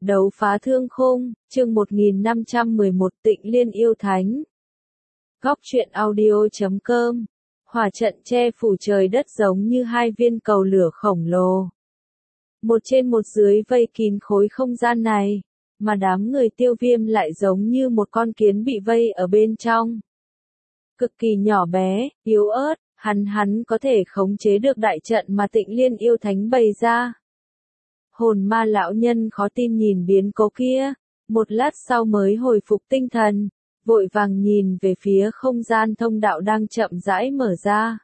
Đấu phá thương khung, chương 1511 Tịnh Liên yêu thánh. Góc truyện audio.com. Hỏa trận che phủ trời đất giống như hai viên cầu lửa khổng lồ. Một trên một dưới vây kín khối không gian này, mà đám người Tiêu Viêm lại giống như một con kiến bị vây ở bên trong. Cực kỳ nhỏ bé, yếu ớt, hắn có thể khống chế được đại trận mà Tịnh Liên yêu thánh bày ra. Hồn ma lão nhân khó tin nhìn biến cố kia, một lát sau mới hồi phục tinh thần, vội vàng nhìn về phía không gian thông đạo đang chậm rãi mở ra.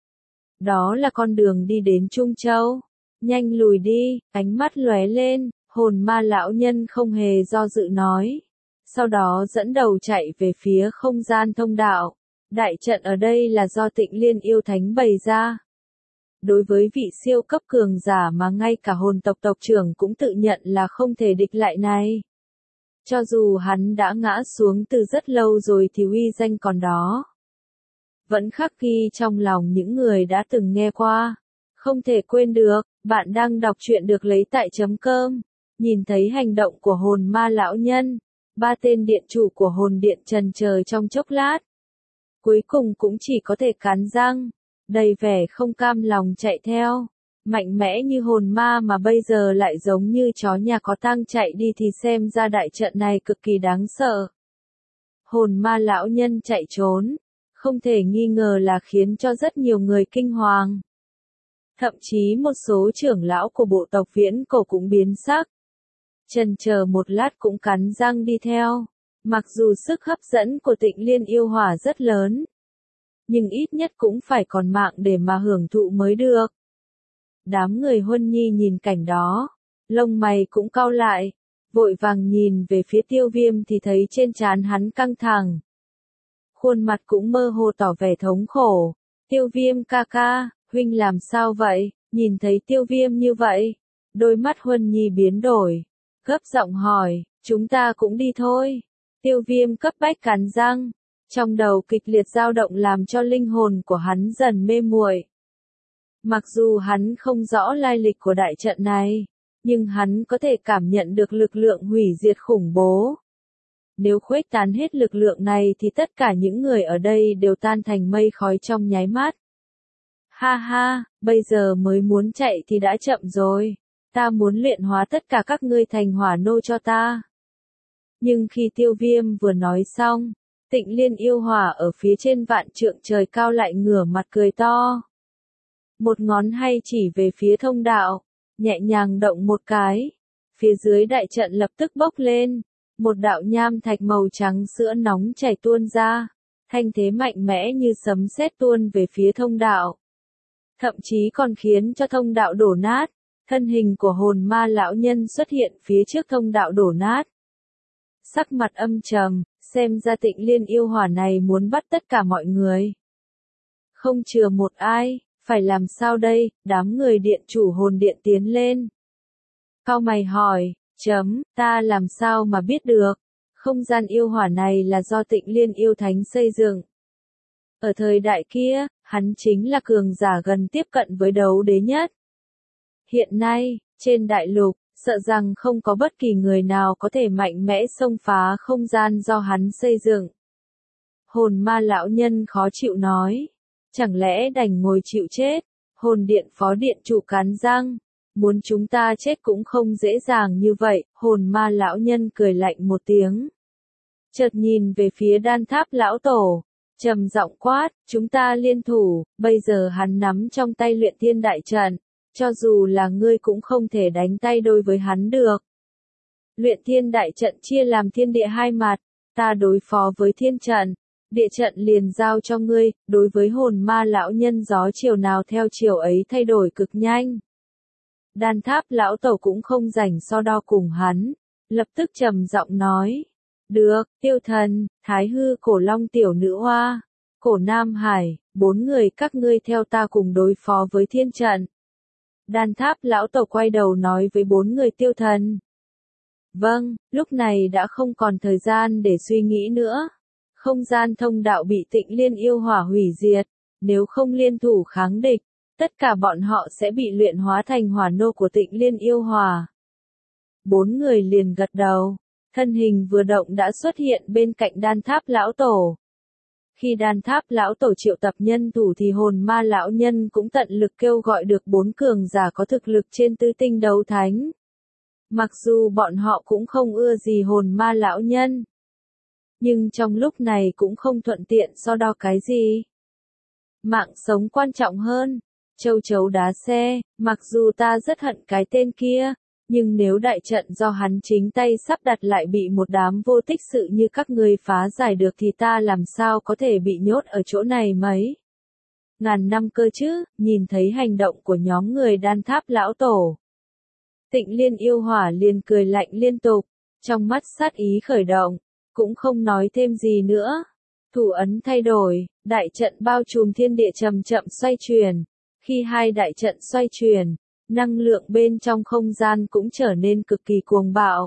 Đó là con đường đi đến Trung Châu. Nhanh lùi đi, ánh mắt lóe lên, hồn ma lão nhân không hề do dự nói. Sau đó dẫn đầu chạy về phía không gian thông đạo. Đại trận ở đây là do Tịnh Liên yêu thánh bày ra. Đối với vị siêu cấp cường giả mà ngay cả hồn tộc tộc trưởng cũng tự nhận là không thể địch lại này. Cho dù hắn đã ngã xuống từ rất lâu rồi thì uy danh còn đó. Vẫn khắc ghi trong lòng những người đã từng nghe qua. Không thể quên được, bạn đang đọc truyện được lấy tại .com. Nhìn thấy hành động của hồn ma lão nhân, ba tên điện chủ của hồn điện trần chờ trong chốc lát. Cuối cùng cũng chỉ có thể cắn răng, đầy vẻ không cam lòng chạy theo. Mạnh mẽ như hồn ma mà bây giờ lại giống như chó nhà có tang chạy đi thì xem ra đại trận này cực kỳ đáng sợ. Hồn ma lão nhân chạy trốn, không thể nghi ngờ là khiến cho rất nhiều người kinh hoàng. Thậm chí một số trưởng lão của bộ tộc Viễn Cổ cũng biến sắc. Chần chờ một lát cũng cắn răng đi theo. Mặc dù sức hấp dẫn của Tịnh Liên yêu hỏa rất lớn, nhưng ít nhất cũng phải còn mạng để mà hưởng thụ mới được. Đám người Huân Nhi nhìn cảnh đó, lông mày cũng cau lại, vội vàng nhìn về phía Tiêu Viêm thì thấy trên trán hắn căng thẳng. Khuôn mặt cũng mơ hồ tỏ vẻ thống khổ. Tiêu Viêm ca ca, huynh làm sao vậy? Nhìn thấy Tiêu Viêm như vậy, đôi mắt Huân Nhi biến đổi, gấp giọng hỏi, chúng ta cũng đi thôi. Tiêu Viêm cấp bách cắn răng, trong đầu kịch liệt dao động làm cho linh hồn của hắn dần mê muội. Mặc dù hắn không rõ lai lịch của đại trận này, nhưng hắn có thể cảm nhận được lực lượng hủy diệt khủng bố. Nếu khuếch tán hết lực lượng này thì tất cả những người ở đây đều tan thành mây khói trong nháy mắt. Ha ha, bây giờ mới muốn chạy thì đã chậm rồi. Ta muốn luyện hóa tất cả các ngươi thành hỏa nô cho ta. Nhưng khi Tiêu Viêm vừa nói xong, Tịnh Liên yêu hỏa ở phía trên vạn trượng trời cao lại ngửa mặt cười to. Một ngón hay chỉ về phía thông đạo, nhẹ nhàng động một cái. Phía dưới đại trận lập tức bốc lên, một đạo nham thạch màu trắng sữa nóng chảy tuôn ra, thanh thế mạnh mẽ như sấm sét tuôn về phía thông đạo. Thậm chí còn khiến cho thông đạo đổ nát, thân hình của hồn ma lão nhân xuất hiện phía trước thông đạo đổ nát. Sắc mặt âm trầm, xem ra Tịnh Liên yêu hỏa này muốn bắt tất cả mọi người. Không chừa một ai, phải làm sao đây? Đám người điện chủ hồn điện tiến lên. Cau mày hỏi, ta làm sao mà biết được? Không gian yêu hỏa này là do Tịnh Liên yêu thánh xây dựng. Ở thời đại kia, hắn chính là cường giả gần tiếp cận với đấu đế nhất. Hiện nay, trên đại lục, sợ rằng không có bất kỳ người nào có thể mạnh mẽ xông phá không gian do hắn xây dựng. Hồn ma lão nhân khó chịu nói. Chẳng lẽ đành ngồi chịu chết? Hồn điện phó điện chủ cắn răng. Muốn chúng ta chết cũng không dễ dàng như vậy. Hồn ma lão nhân cười lạnh một tiếng. Chợt nhìn về phía đan tháp lão tổ. Trầm giọng quát, chúng ta liên thủ. Bây giờ hắn nắm trong tay luyện thiên đại trận. Cho dù là ngươi cũng không thể đánh tay đôi với hắn được. Luyện thiên đại trận chia làm thiên địa hai mặt, ta đối phó với thiên trận, địa trận liền giao cho ngươi, đối với hồn ma lão nhân gió chiều nào theo chiều ấy thay đổi cực nhanh. Đan tháp lão tổ cũng không rảnh so đo cùng hắn, lập tức trầm giọng nói. Được, Tiêu Thần, Thái Hư Cổ Long tiểu nữ hoa, Cổ Nam Hải, 4 người các ngươi theo ta cùng đối phó với thiên trận. Đan tháp lão tổ quay đầu nói với 4 người Tiêu Thần. Vâng, lúc này đã không còn thời gian để suy nghĩ nữa. Không gian thông đạo bị Tịnh Liên yêu hỏa hủy diệt, nếu không liên thủ kháng địch, tất cả bọn họ sẽ bị luyện hóa thành hỏa nô của Tịnh Liên yêu hỏa. 4 người liền gật đầu. Thân hình vừa động đã xuất hiện bên cạnh đan tháp lão tổ. Khi đan tháp lão tổ triệu tập nhân thủ thì hồn ma lão nhân cũng tận lực kêu gọi được 4 cường giả có thực lực trên tứ tinh đấu thánh. Mặc dù bọn họ cũng không ưa gì hồn ma lão nhân, nhưng trong lúc này cũng không thuận tiện so đo cái gì. Mạng sống quan trọng hơn. Châu chấu đá xe, mặc dù ta rất hận cái tên kia, nhưng nếu đại trận do hắn chính tay sắp đặt lại bị một đám vô tích sự như các ngươi phá giải được thì ta làm sao có thể bị nhốt ở chỗ này mấy ngàn năm cơ chứ. Nhìn thấy hành động của nhóm người đan tháp lão tổ, Tịnh Liên yêu hỏa liền cười lạnh liên tục, trong mắt sát ý khởi động, cũng không nói thêm gì nữa. Thủ ấn thay đổi, đại trận bao trùm thiên địa chậm chậm xoay chuyển. Khi hai đại trận xoay chuyển, năng lượng bên trong không gian cũng trở nên cực kỳ cuồng bạo.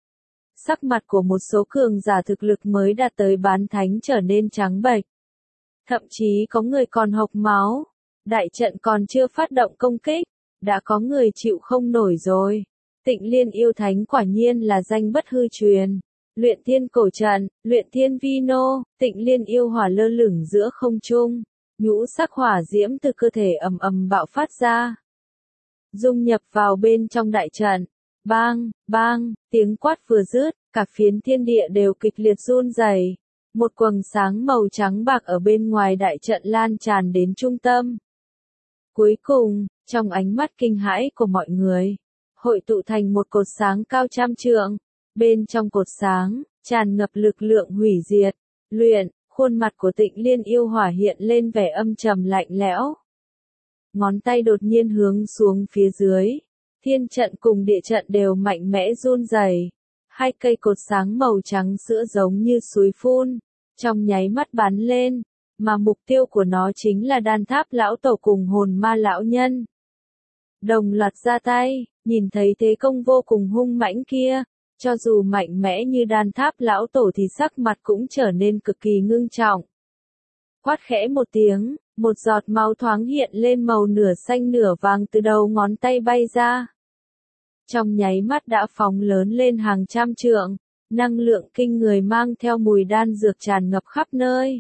Sắc mặt của một số cường giả thực lực mới đạt tới bán thánh trở nên trắng bệch. Thậm chí có người còn hộc máu. Đại trận còn chưa phát động công kích, đã có người chịu không nổi rồi. Tịnh Liên yêu thánh quả nhiên là danh bất hư truyền. Luyện thiên cổ trận, luyện thiên vi nô, Tịnh Liên yêu hỏa lơ lửng giữa không trung. Nhũ sắc hỏa diễm từ cơ thể ầm ầm bạo phát ra, dung nhập vào bên trong đại trận. Bang, bang, tiếng quát vừa dứt, cả phiến thiên địa đều kịch liệt run rẩy. Một quầng sáng màu trắng bạc ở bên ngoài đại trận lan tràn đến trung tâm. Cuối cùng, trong ánh mắt kinh hãi của mọi người, hội tụ thành một cột sáng cao trăm trượng. Bên trong cột sáng, tràn ngập lực lượng hủy diệt. Luyện, khuôn mặt của Tịnh Liên yêu hỏa hiện lên vẻ âm trầm lạnh lẽo. Ngón tay đột nhiên hướng xuống phía dưới. Thiên trận cùng địa trận đều mạnh mẽ run rẩy. Hai cây cột sáng màu trắng sữa giống như suối phun, trong nháy mắt bắn lên, mà mục tiêu của nó chính là đan tháp lão tổ cùng hồn ma lão nhân. Đồng loạt ra tay, nhìn thấy thế công vô cùng hung mãnh kia, cho dù mạnh mẽ như đan tháp lão tổ thì sắc mặt cũng trở nên cực kỳ ngưng trọng. Quát khẽ một tiếng, một giọt máu thoáng hiện lên màu nửa xanh nửa vàng từ đầu ngón tay bay ra. Trong nháy mắt đã phóng lớn lên hàng trăm trượng, năng lượng kinh người mang theo mùi đan dược tràn ngập khắp nơi.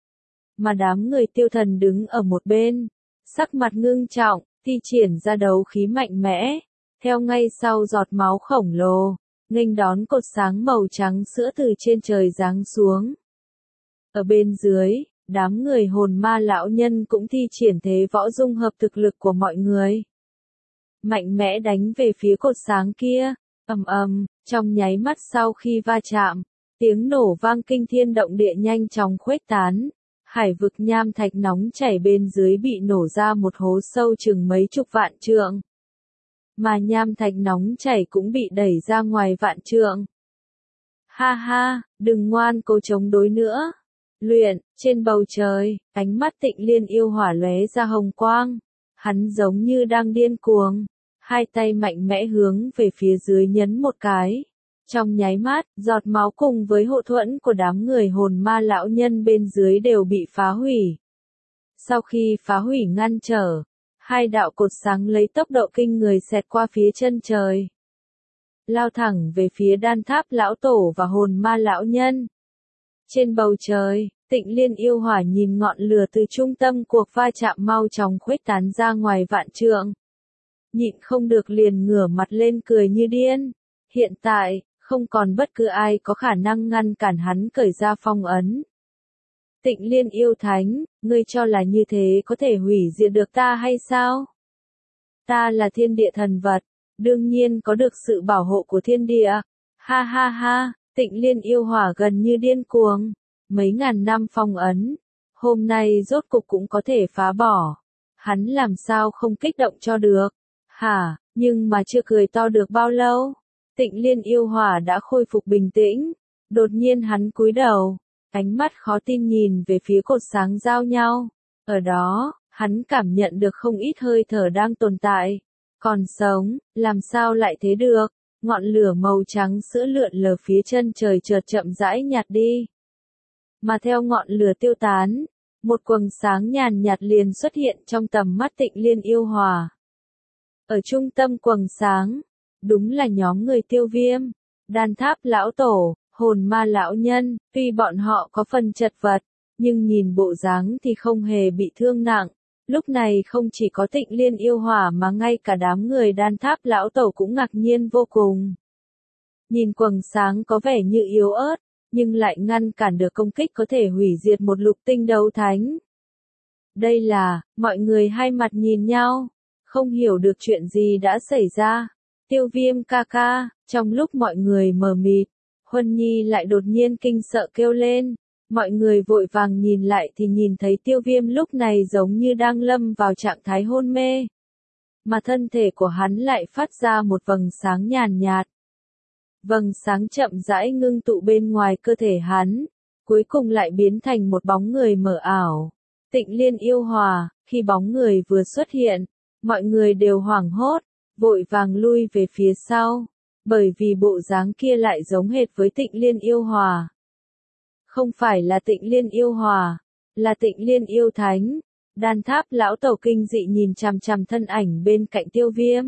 Mà đám người Tiêu Thần đứng ở một bên, sắc mặt ngưng trọng, thi triển ra đấu khí mạnh mẽ, theo ngay sau giọt máu khổng lồ, nghênh đón cột sáng màu trắng sữa từ trên trời giáng xuống. Ở bên dưới, đám người hồn ma lão nhân cũng thi triển thế võ dung hợp thực lực của mọi người. Mạnh mẽ đánh về phía cột sáng kia, ầm ầm, trong nháy mắt sau khi va chạm, tiếng nổ vang kinh thiên động địa nhanh chóng khuếch tán. Hải vực nham thạch nóng chảy bên dưới bị nổ ra một hố sâu chừng mấy chục vạn trượng. Mà nham thạch nóng chảy cũng bị đẩy ra ngoài vạn trượng. Ha ha, đừng ngoan cố chống đối nữa. Luyện, trên bầu trời, ánh mắt Tịnh Liên yêu hỏa lóe ra hồng quang. Hắn giống như đang điên cuồng. Hai tay mạnh mẽ hướng về phía dưới nhấn một cái. Trong nháy mắt, giọt máu cùng với hộ thuẫn của đám người hồn ma lão nhân bên dưới đều bị phá hủy. Sau khi phá hủy ngăn trở, hai đạo cột sáng lấy tốc độ kinh người xẹt qua phía chân trời, lao thẳng về phía đan tháp lão tổ và hồn ma lão nhân. Trên bầu trời, Tịnh Liên yêu hỏa nhìn ngọn lửa từ trung tâm cuộc va chạm mau chóng khuếch tán ra ngoài vạn trượng. Nhịn không được liền ngửa mặt lên cười như điên. Hiện tại, không còn bất cứ ai có khả năng ngăn cản hắn cởi ra phong ấn. Tịnh Liên yêu thánh, ngươi cho là như thế có thể hủy diệt được ta hay sao? Ta là thiên địa thần vật, đương nhiên có được sự bảo hộ của thiên địa. Ha ha ha, Tịnh Liên yêu hỏa gần như điên cuồng. Mấy ngàn năm phong ấn, hôm nay rốt cục cũng có thể phá bỏ. Hắn làm sao không kích động cho được? Hả, nhưng mà chưa cười to được bao lâu. Tịnh Liên yêu hỏa đã khôi phục bình tĩnh. Đột nhiên hắn cúi đầu, ánh mắt khó tin nhìn về phía cột sáng giao nhau. Ở đó, hắn cảm nhận được không ít hơi thở đang tồn tại. Còn sống, làm sao lại thế được? Ngọn lửa màu trắng sữa lượn lờ phía chân trời chợt chậm rãi nhạt đi. Mà theo ngọn lửa tiêu tán, một quầng sáng nhàn nhạt liền xuất hiện trong tầm mắt Tịnh Liên yêu hỏa. Ở trung tâm quầng sáng, Đúng là nhóm người Tiêu Viêm, Đan Tháp lão tổ, Hồn Ma lão nhân, tuy bọn họ có phần chật vật, nhưng nhìn bộ dáng thì không hề bị thương nặng. Lúc này không chỉ có Tịnh Liên yêu hỏa mà ngay cả đám người Đan Tháp lão tổ cũng ngạc nhiên vô cùng. Nhìn quầng sáng có vẻ như yếu ớt, nhưng lại ngăn cản được công kích có thể hủy diệt một lục tinh đấu thánh. Đây là, mọi người hai mặt nhìn nhau, không hiểu được chuyện gì đã xảy ra. Tiêu Viêm ca ca, trong lúc mọi người mờ mịt, Huân Nhi lại đột nhiên kinh sợ kêu lên. Mọi người vội vàng nhìn lại thì nhìn thấy Tiêu Viêm lúc này giống như đang lâm vào trạng thái hôn mê. Mà thân thể của hắn lại phát ra một vầng sáng nhàn nhạt. Vầng sáng chậm rãi ngưng tụ bên ngoài cơ thể hắn, cuối cùng lại biến thành một bóng người mờ ảo. Tịnh Liên yêu hòa, khi bóng người vừa xuất hiện, mọi người đều hoảng hốt, vội vàng lui về phía sau, bởi vì bộ dáng kia lại giống hệt với Tịnh Liên yêu hòa. Không phải là Tịnh Liên yêu hòa, là Tịnh Liên yêu thánh. Đan Tháp lão tổ kinh dị nhìn chằm chằm thân ảnh bên cạnh Tiêu Viêm.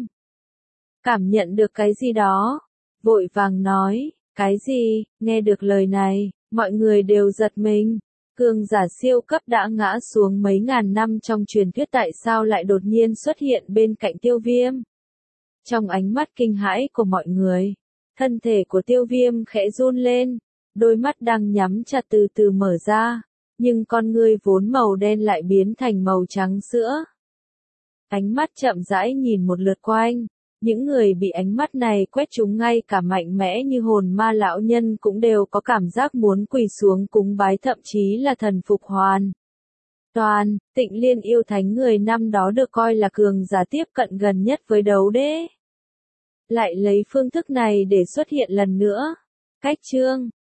Cảm nhận được cái gì đó, vội vàng nói, cái gì? Nghe được lời này, mọi người đều giật mình. Cường giả siêu cấp đã ngã xuống mấy ngàn năm trong truyền thuyết tại sao lại đột nhiên xuất hiện bên cạnh Tiêu Viêm. Trong ánh mắt kinh hãi của mọi người, thân thể của Tiêu Viêm khẽ run lên, đôi mắt đang nhắm chặt từ từ mở ra, nhưng con ngươi vốn màu đen lại biến thành màu trắng sữa. Ánh mắt chậm rãi nhìn một lượt quanh, những người bị ánh mắt này quét trúng ngay cả mạnh mẽ như Hồn Ma lão nhân cũng đều có cảm giác muốn quỳ xuống cúng bái, thậm chí là thần phục hoàn toàn. Tịnh Liên yêu thánh người năm đó được coi là cường giả tiếp cận gần nhất với đấu đế, lại lấy phương thức này để xuất hiện lần nữa. Cách chương